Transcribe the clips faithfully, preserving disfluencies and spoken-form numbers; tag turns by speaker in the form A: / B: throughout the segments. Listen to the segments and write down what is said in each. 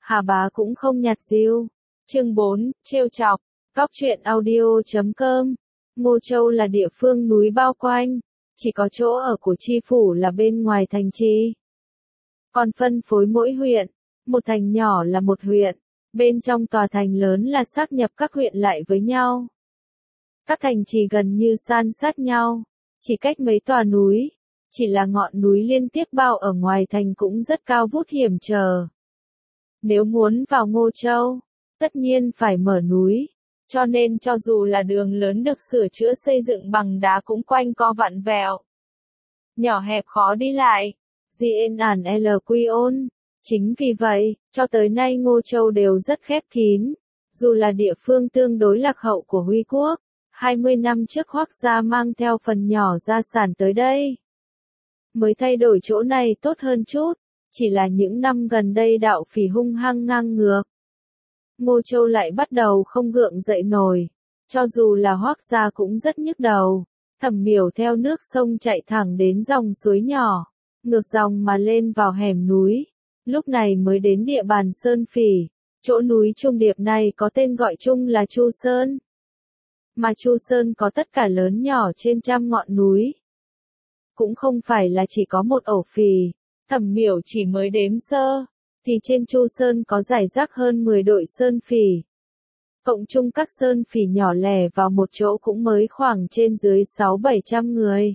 A: Hà Bá cũng không nhạt diêu. Chương bốn, trêu chọc. Góc truyện audio chấm com. Ngô Châu là địa phương núi bao quanh, chỉ có chỗ ở của chi phủ là bên ngoài thành trì. Còn phân phối mỗi huyện, một thành nhỏ là một huyện, bên trong tòa thành lớn là sáp nhập các huyện lại với nhau. Các thành trì gần như san sát nhau, chỉ cách mấy tòa núi, chỉ là ngọn núi liên tiếp bao ở ngoài thành cũng rất cao vút hiểm trở. Nếu muốn vào Ngô Châu, tất nhiên phải mở núi, cho nên cho dù là đường lớn được sửa chữa xây dựng bằng đá cũng quanh co vặn vẹo. Nhỏ hẹp khó đi lại, Gien ản L quy ôn. Chính vì vậy, cho tới nay Ngô Châu đều rất khép kín, dù là địa phương tương đối lạc hậu của Huy quốc. hai mươi năm trước Hoắc gia mang theo phần nhỏ gia sản tới đây. Mới thay đổi chỗ này tốt hơn chút, chỉ là những năm gần đây đạo phỉ hung hăng ngang ngược. Ngô Châu lại bắt đầu không gượng dậy nổi, cho dù là Hoắc gia cũng rất nhức đầu. Thẩm Miểu theo nước sông chạy thẳng đến dòng suối nhỏ, ngược dòng mà lên vào hẻm núi, lúc này mới đến địa bàn Sơn Phỉ. Chỗ núi trung điệp này có tên gọi chung là Chu Sơn. Mà Chu Sơn có tất cả lớn nhỏ trên trăm ngọn núi. Cũng không phải là chỉ có một ổ phỉ, Thẩm Miểu chỉ mới đếm sơ, thì trên Chu Sơn có rải rác hơn mười đội sơn phỉ. Cộng chung các sơn phỉ nhỏ lẻ vào một chỗ cũng mới khoảng trên dưới sáu bảy trăm người.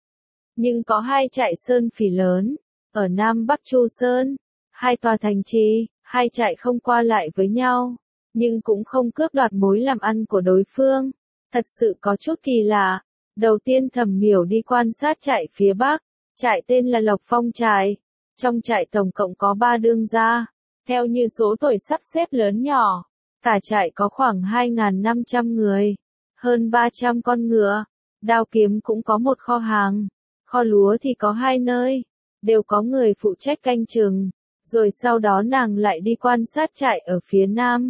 A: Nhưng có hai trại sơn phỉ lớn, ở Nam Bắc Chu Sơn, hai tòa thành trì, hai trại không qua lại với nhau, nhưng cũng không cướp đoạt mối làm ăn của đối phương. Thật sự có chút kỳ lạ. Đầu tiên Thẩm Miểu đi quan sát trại phía Bắc, trại tên là Lộc Phong trại. Trong trại tổng cộng có ba đương gia, theo như số tuổi sắp xếp lớn nhỏ, cả trại có khoảng hai nghìn năm trăm người, hơn ba trăm con ngựa, đao kiếm cũng có một kho hàng, kho lúa thì có hai nơi, đều có người phụ trách canh chừng, rồi sau đó nàng lại đi quan sát trại ở phía Nam.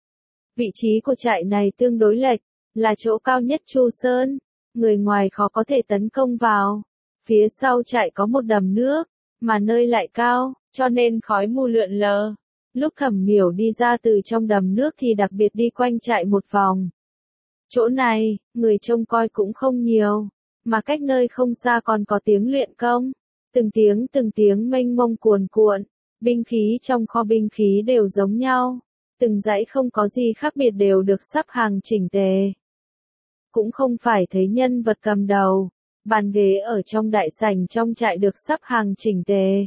A: Vị trí của trại này tương đối lệch, là chỗ cao nhất Chu Sơn, người ngoài khó có thể tấn công vào. Phía sau trại có một đầm nước, mà nơi lại cao, cho nên khói mù lượn lờ. Lúc Thẩm Miểu đi ra từ trong đầm nước thì đặc biệt đi quanh trại một vòng. Chỗ này, người trông coi cũng không nhiều, mà cách nơi không xa còn có tiếng luyện công. Từng tiếng từng tiếng mênh mông cuồn cuộn, binh khí trong kho binh khí đều giống nhau. Từng dãy không có gì khác biệt đều được sắp hàng chỉnh tề. Cũng không phải thấy nhân vật cầm đầu. Bàn ghế ở trong đại sảnh trong trại được sắp hàng chỉnh tề.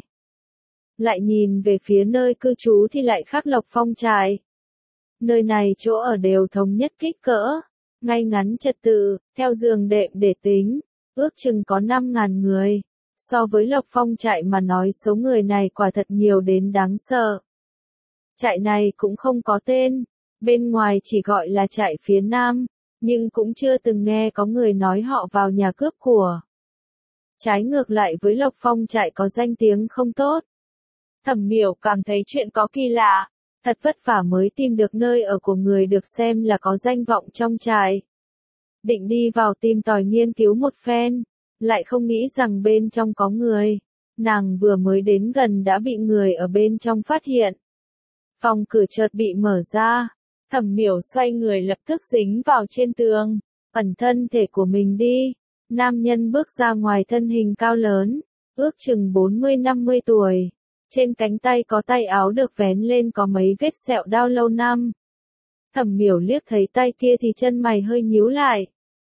A: Lại nhìn về phía nơi cư trú thì lại khác Lộc Phong trại. Nơi này chỗ ở đều thống nhất kích cỡ, ngay ngắn trật tự, theo giường đệm để tính, ước chừng có năm nghìn người. So với Lộc Phong trại mà nói số người này quả thật nhiều đến đáng sợ. Trại này cũng không có tên, bên ngoài chỉ gọi là trại phía Nam. Nhưng cũng chưa từng nghe có người nói họ vào nhà cướp của. Trái ngược lại với Lộc Phong trại có danh tiếng không tốt. Thẩm Miểu cảm thấy chuyện có kỳ lạ, thật vất vả mới tìm được nơi ở của người được xem là có danh vọng trong trại. Định đi vào tìm tòi nghiên cứu một phen, lại không nghĩ rằng bên trong có người. Nàng vừa mới đến gần đã bị người ở bên trong phát hiện. Phòng cửa chợt bị mở ra. Thẩm Miểu xoay người lập tức dính vào trên tường, ẩn thân thể của mình đi. Nam nhân bước ra ngoài thân hình cao lớn, ước chừng bốn mươi năm mươi tuổi. Trên cánh tay có tay áo được vén lên có mấy vết sẹo đau lâu năm. Thẩm Miểu liếc thấy tay kia thì chân mày hơi nhíu lại.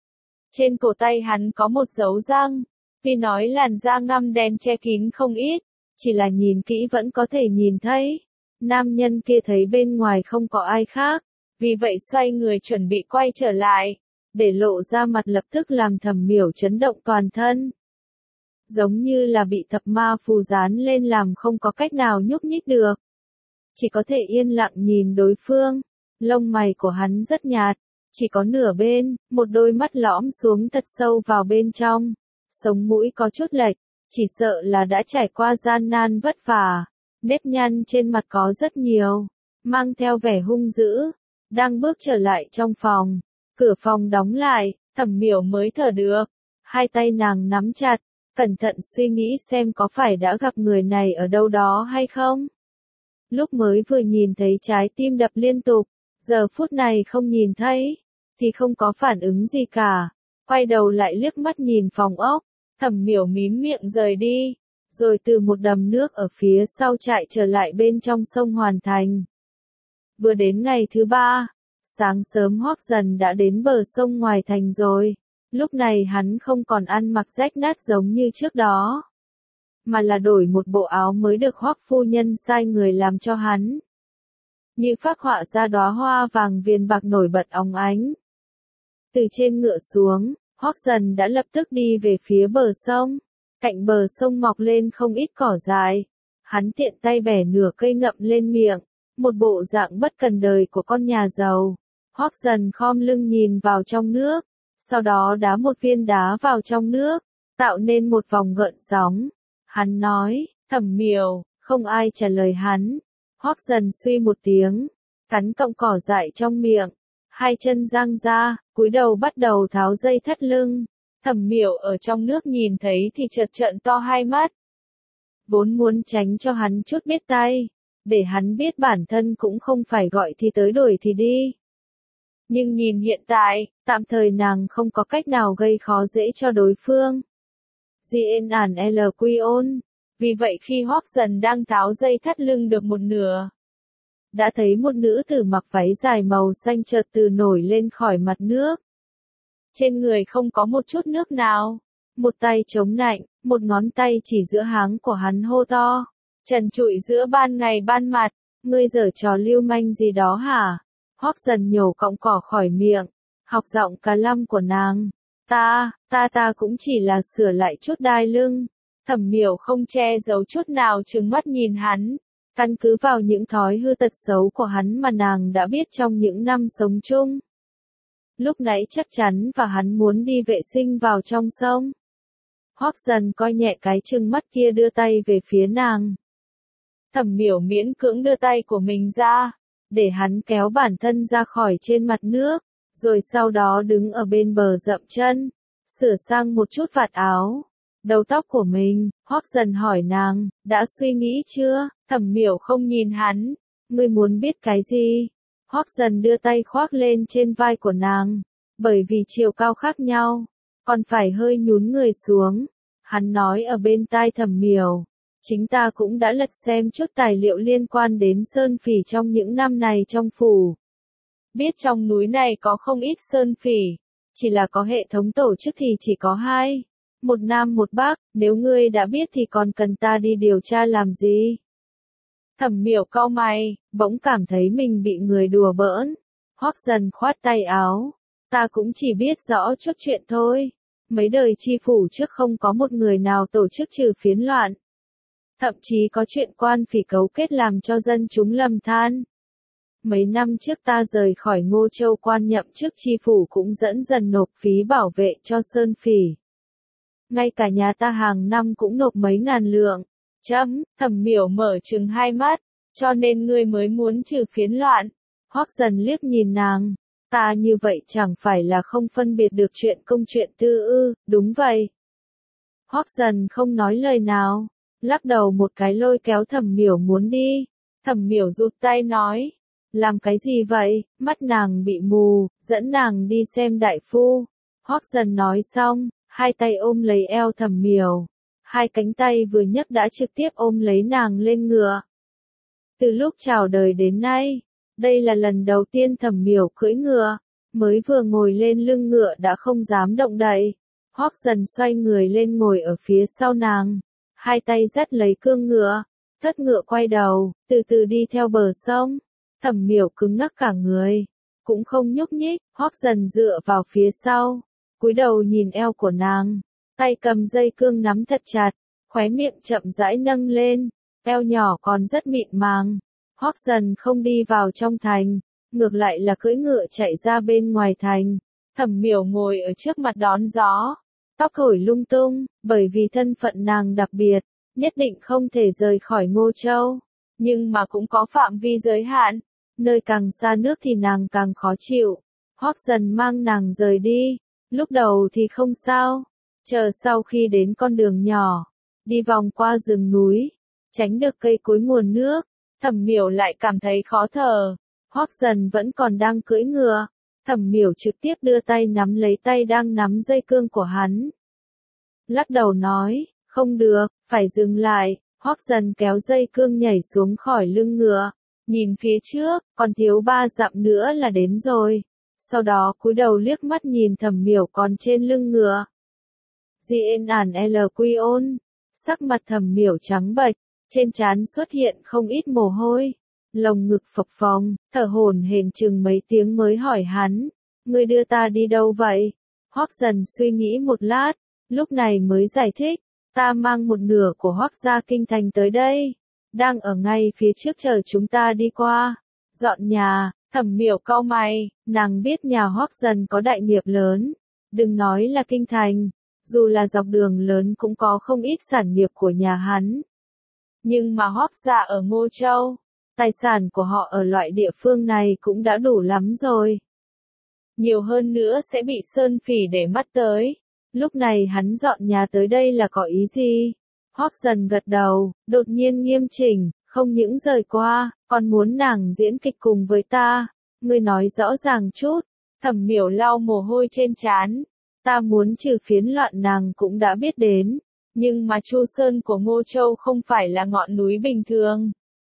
A: Trên cổ tay hắn có một dấu răng, tuy nói làn da ngăm đen che kín không ít, chỉ là nhìn kỹ vẫn có thể nhìn thấy. Nam nhân kia thấy bên ngoài không có ai khác, vì vậy xoay người chuẩn bị quay trở lại, để lộ ra mặt lập tức làm Thẩm Miểu chấn động toàn thân. Giống như là bị thập ma phù dán lên làm không có cách nào nhúc nhích được. Chỉ có thể yên lặng nhìn đối phương, lông mày của hắn rất nhạt, chỉ có nửa bên, một đôi mắt lõm xuống thật sâu vào bên trong, sống mũi có chút lệch, chỉ sợ là đã trải qua gian nan vất vả. Nếp nhăn trên mặt có rất nhiều, mang theo vẻ hung dữ, đang bước trở lại trong phòng. Cửa phòng đóng lại, Thẩm Miểu mới thở được, hai tay nàng nắm chặt, cẩn thận suy nghĩ xem có phải đã gặp người này ở đâu đó hay không. Lúc mới vừa nhìn thấy trái tim đập liên tục, giờ phút này không nhìn thấy, thì không có phản ứng gì cả. Quay đầu lại liếc mắt nhìn phòng ốc, Thẩm Miểu mím miệng rời đi, rồi từ một đầm nước ở phía sau chạy trở lại bên trong sông Hoàn Thành. Vừa đến ngày thứ ba, sáng sớm Hoắc Dần đã đến bờ sông ngoài thành rồi. Lúc này hắn không còn ăn mặc rách nát giống như trước đó, mà là đổi một bộ áo mới được Hoắc phu nhân sai người làm cho hắn. Như phác họa ra đóa hoa vàng viền bạc nổi bật óng ánh. Từ trên ngựa xuống, Hoắc Dần đã lập tức đi về phía bờ sông. Cạnh bờ sông mọc lên không ít cỏ dại. Hắn tiện tay bẻ nửa cây ngậm lên miệng, một bộ dạng bất cần đời của con nhà giàu. Hoắc Dần khom lưng nhìn vào trong nước, sau đó đá một viên đá vào trong nước, tạo nên một vòng gợn sóng. Hắn nói, Thẩm Miểu, không ai trả lời hắn. Hoắc Dần suy một tiếng, cắn cọng cỏ dại trong miệng, hai chân giang ra, cúi đầu bắt đầu tháo dây thắt lưng. Thẩm Miểu ở trong nước nhìn thấy thì chợt trợn to hai mắt. Vốn muốn tránh cho hắn chút biết tay, để hắn biết bản thân cũng không phải gọi thì tới đuổi thì đi. Nhưng nhìn hiện tại, tạm thời nàng không có cách nào gây khó dễ cho đối phương. Gien ản L quy ôn. Vì vậy khi Hoắc Dần đang tháo dây thắt lưng được một nửa, đã thấy một nữ tử mặc váy dài màu xanh chợt từ nổi lên khỏi mặt nước. Trên người không có một chút nước nào, một tay chống nạnh, một ngón tay chỉ giữa háng của hắn hô to. Trần trụi giữa ban ngày ban mặt, ngươi giở trò lưu manh gì đó hả? Hoắc Dần nhổ cọng cỏ khỏi miệng, học giọng cá lăm của nàng. Ta, ta ta cũng chỉ là sửa lại chút đai lưng. Thẩm Miểu không che giấu chút nào trừng mắt nhìn hắn. Căn cứ vào những thói hư tật xấu của hắn mà nàng đã biết trong những năm sống chung. Lúc nãy chắc chắn và hắn muốn đi vệ sinh vào trong sông. Hoắc Dần coi nhẹ cái trừng mắt kia đưa tay về phía nàng. Thẩm Miểu miễn cưỡng đưa tay của mình ra, để hắn kéo bản thân ra khỏi trên mặt nước, rồi sau đó đứng ở bên bờ dậm chân, sửa sang một chút vạt áo, đầu tóc của mình. Hoắc Dần hỏi nàng, đã suy nghĩ chưa? Thẩm Miểu không nhìn hắn, ngươi muốn biết cái gì? Hoắc Dần đưa tay khoác lên trên vai của nàng, bởi vì chiều cao khác nhau, còn phải hơi nhún người xuống. Hắn nói ở bên tai Thẩm Miểu, chính ta cũng đã lật xem chút tài liệu liên quan đến sơn phỉ trong những năm này trong phủ. Biết trong núi này có không ít sơn phỉ, chỉ là có hệ thống tổ chức thì chỉ có hai, một nam một bắc, nếu ngươi đã biết thì còn cần ta đi điều tra làm gì? Thẩm Miểu cau mày, bỗng cảm thấy mình bị người đùa bỡn. Hoắc Dần khoát tay áo, ta cũng chỉ biết rõ chút chuyện thôi. Mấy đời chi phủ trước không có một người nào tổ chức trừ phiến loạn. Thậm chí có chuyện quan phỉ cấu kết làm cho dân chúng lầm than. Mấy năm trước ta rời khỏi Ngô Châu quan nhậm chức chi phủ cũng dẫn dần nộp phí bảo vệ cho sơn phỉ. Ngay cả nhà ta hàng năm cũng nộp mấy ngàn lượng. Chấm, Thẩm Miểu mở trừng hai mắt, cho nên ngươi mới muốn trừ phiến loạn. Hoắc Dần liếc nhìn nàng, ta như vậy chẳng phải là không phân biệt được chuyện công chuyện tư ư? Đúng vậy. Hoắc Dần không nói lời nào, lắc đầu một cái lôi kéo Thẩm Miểu muốn đi. Thẩm Miểu rụt tay nói, làm cái gì vậy? Mắt nàng bị mù, dẫn nàng đi xem đại phu. Hoắc Dần nói xong, hai tay ôm lấy eo Thẩm Miểu. Hai cánh tay vừa nhấc đã trực tiếp ôm lấy nàng lên ngựa. Từ lúc chào đời đến nay, đây là lần đầu tiên Thẩm Miểu cưỡi ngựa, mới vừa ngồi lên lưng ngựa đã không dám động đậy. Hoắc Dần xoay người lên ngồi ở phía sau nàng, hai tay dắt lấy cương ngựa, thất ngựa quay đầu, từ từ đi theo bờ sông. Thẩm Miểu cứng ngắc cả người, cũng không nhúc nhích. Hoắc Dần dựa vào phía sau, cúi đầu nhìn eo của nàng. Tay cầm dây cương nắm thật chặt, khóe miệng chậm rãi nâng lên, eo nhỏ còn rất mịn màng. Hoắc Dần không đi vào trong thành, ngược lại là cưỡi ngựa chạy ra bên ngoài thành. Thẩm Miểu ngồi ở trước mặt đón gió, tóc thổi lung tung, bởi vì thân phận nàng đặc biệt, nhất định không thể rời khỏi Ngô Châu. Nhưng mà cũng có phạm vi giới hạn, nơi càng xa nước thì nàng càng khó chịu. Hoắc Dần mang nàng rời đi, lúc đầu thì không sao. Chờ sau khi đến con đường nhỏ, đi vòng qua rừng núi, tránh được cây cối nguồn nước, Thẩm Miểu lại cảm thấy khó thở. Hoắc Dần vẫn còn đang cưỡi ngựa. Thẩm Miểu trực tiếp đưa tay nắm lấy tay đang nắm dây cương của hắn. Lắc đầu nói, không được, phải dừng lại. Hoắc Dần kéo dây cương nhảy xuống khỏi lưng ngựa. Nhìn phía trước, còn thiếu ba dặm nữa là đến rồi. Sau đó cúi đầu liếc mắt nhìn Thẩm Miểu còn trên lưng ngựa. Diện ản L Quy ôn. Sắc mặt Thẩm Miểu trắng bệch, trên trán xuất hiện không ít mồ hôi. Lồng ngực phập phồng, thở hổn hển chừng mấy tiếng mới hỏi hắn. Ngươi đưa ta đi đâu vậy? Hoắc Dần suy nghĩ một lát, lúc này mới giải thích. Ta mang một nửa của Hoắc gia kinh thành tới đây. Đang ở ngay phía trước chờ chúng ta đi qua. Dọn nhà. Thẩm Miểu cau mày, nàng biết nhà Hoắc Dần có đại nghiệp lớn. Đừng nói là kinh thành, dù là dọc đường lớn cũng có không ít sản nghiệp của nhà hắn. Nhưng mà Hoắc gia ở Ngô Châu, tài sản của họ ở loại địa phương này cũng đã đủ lắm rồi. Nhiều hơn nữa sẽ bị Sơn Phỉ để mắt tới. Lúc này hắn dọn nhà tới đây là có ý gì? Hoắc Dần gật đầu, đột nhiên nghiêm chỉnh, không những rời qua, còn muốn nàng diễn kịch cùng với ta. Ngươi nói rõ ràng chút. Thẩm Miểu lau mồ hôi trên trán. Ta muốn trừ phiến loạn nàng cũng đã biết đến. Nhưng mà Chu Sơn của Ngô Châu không phải là ngọn núi bình thường.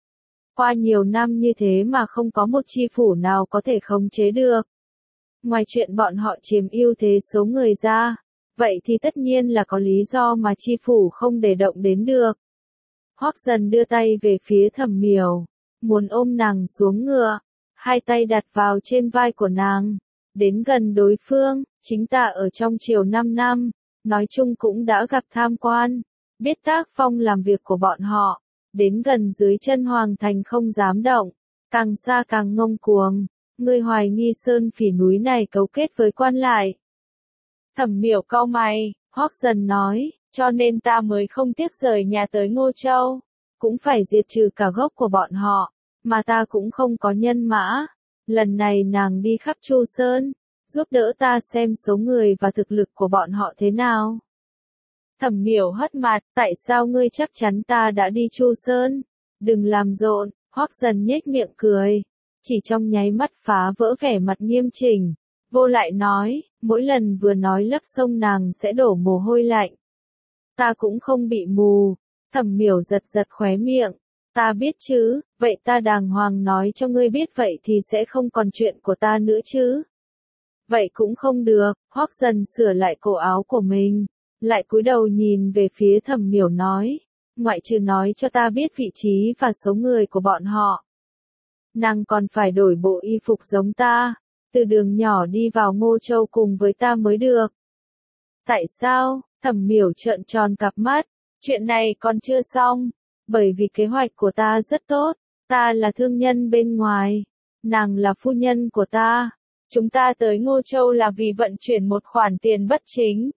A: Qua nhiều năm như thế mà không có một chi phủ nào có thể khống chế được. Ngoài chuyện bọn họ chiếm ưu thế số người ra, vậy thì tất nhiên là có lý do mà chi phủ không để động đến được. Hoắc Dần đưa tay về phía Thẩm Miểu, muốn ôm nàng xuống ngựa, hai tay đặt vào trên vai của nàng, đến gần đối phương. Chính ta ở trong triều năm năm, nói chung cũng đã gặp tham quan, biết tác phong làm việc của bọn họ, đến gần dưới chân hoàng thành không dám động, càng xa càng ngông cuồng. Ngươi hoài nghi Sơn Phỉ núi này cấu kết với quan lại. Thẩm Miểu cau mày, Hoắc Dần nói, cho nên ta mới không tiếc rời nhà tới Ngô Châu, cũng phải diệt trừ cả gốc của bọn họ, mà ta cũng không có nhân mã. Lần này nàng đi khắp Chu Sơn, giúp đỡ ta xem số người và thực lực của bọn họ thế nào. Thẩm Miểu hất mặt, tại sao ngươi chắc chắn ta đã đi Chu Sơn? Đừng làm rộn. Hoắc Dần nhếch miệng cười, chỉ trong nháy mắt phá vỡ vẻ mặt nghiêm chỉnh, vô lại nói, mỗi lần vừa nói lấp sông nàng sẽ đổ mồ hôi lạnh. Ta cũng không bị mù. Thẩm Miểu giật giật khóe miệng, ta biết chứ, vậy ta đàng hoàng nói cho ngươi biết vậy thì sẽ không còn chuyện của ta nữa chứ. Vậy cũng không được. Hoắc Dần sửa lại cổ áo của mình, lại cúi đầu nhìn về phía Thẩm Miểu nói, ngoại trừ nói cho ta biết vị trí và số người của bọn họ, nàng còn phải đổi bộ y phục giống ta, từ đường nhỏ đi vào Ngô Châu cùng với ta mới được. Tại sao? Thẩm Miểu trợn tròn cặp mắt, chuyện này còn chưa xong, bởi vì kế hoạch của ta rất tốt, ta là thương nhân bên ngoài, nàng là phu nhân của ta, chúng ta tới Ngô Châu là vì vận chuyển một khoản tiền bất chính.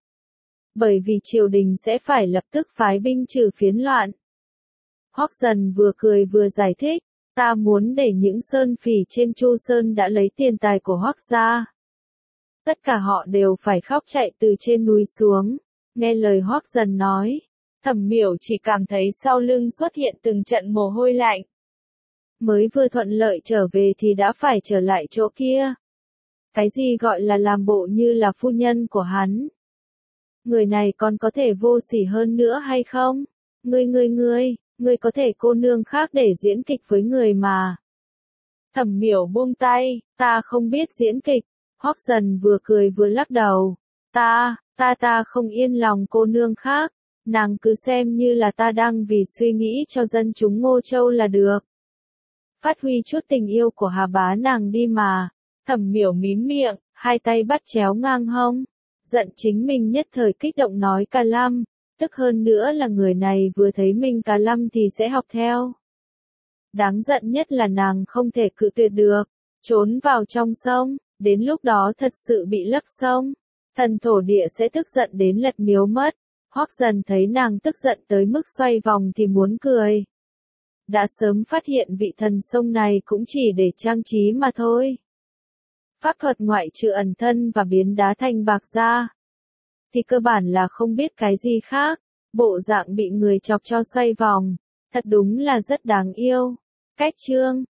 A: Bởi vì triều đình sẽ phải lập tức phái binh trừ phiến loạn. Hoắc Dần vừa cười vừa giải thích, ta muốn để những Sơn Phỉ trên Chu Sơn đã lấy tiền tài của Hoắc gia. Tất cả họ đều phải khóc chạy từ trên núi xuống. Nghe lời Hoắc Dần nói, Thẩm Miểu chỉ cảm thấy sau lưng xuất hiện từng trận mồ hôi lạnh. Mới vừa thuận lợi trở về thì đã phải trở lại chỗ kia. Cái gì gọi là làm bộ như là phu nhân của hắn? Người này còn có thể vô sỉ hơn nữa hay không? Ngươi ngươi ngươi, ngươi có thể cô nương khác để diễn kịch với người mà. Thẩm Miểu buông tay, ta không biết diễn kịch. Hoắc Dần vừa cười vừa lắc đầu. Ta, ta ta không yên lòng cô nương khác. Nàng cứ xem như là ta đang vì suy nghĩ cho dân chúng Ngô Châu là được. Phát huy chút tình yêu của Hà bá nàng đi mà. Thẩm Miểu mím miệng, hai tay bắt chéo ngang hông. Giận chính mình nhất thời kích động nói cả lăm, tức hơn nữa là người này vừa thấy mình cả lăm thì sẽ học theo. Đáng giận nhất là nàng không thể cự tuyệt được, trốn vào trong sông, đến lúc đó thật sự bị lấp sông, thần thổ địa sẽ tức giận đến lật miếu mất. Hoắc Dần thấy nàng tức giận tới mức xoay vòng thì muốn cười. Đã sớm phát hiện vị thần sông này cũng chỉ để trang trí mà thôi. Pháp thuật ngoại trừ ẩn thân và biến đá thành bạc ra, thì cơ bản là không biết cái gì khác. Bộ dạng bị người chọc cho xoay vòng, thật đúng là rất đáng yêu. Cách chương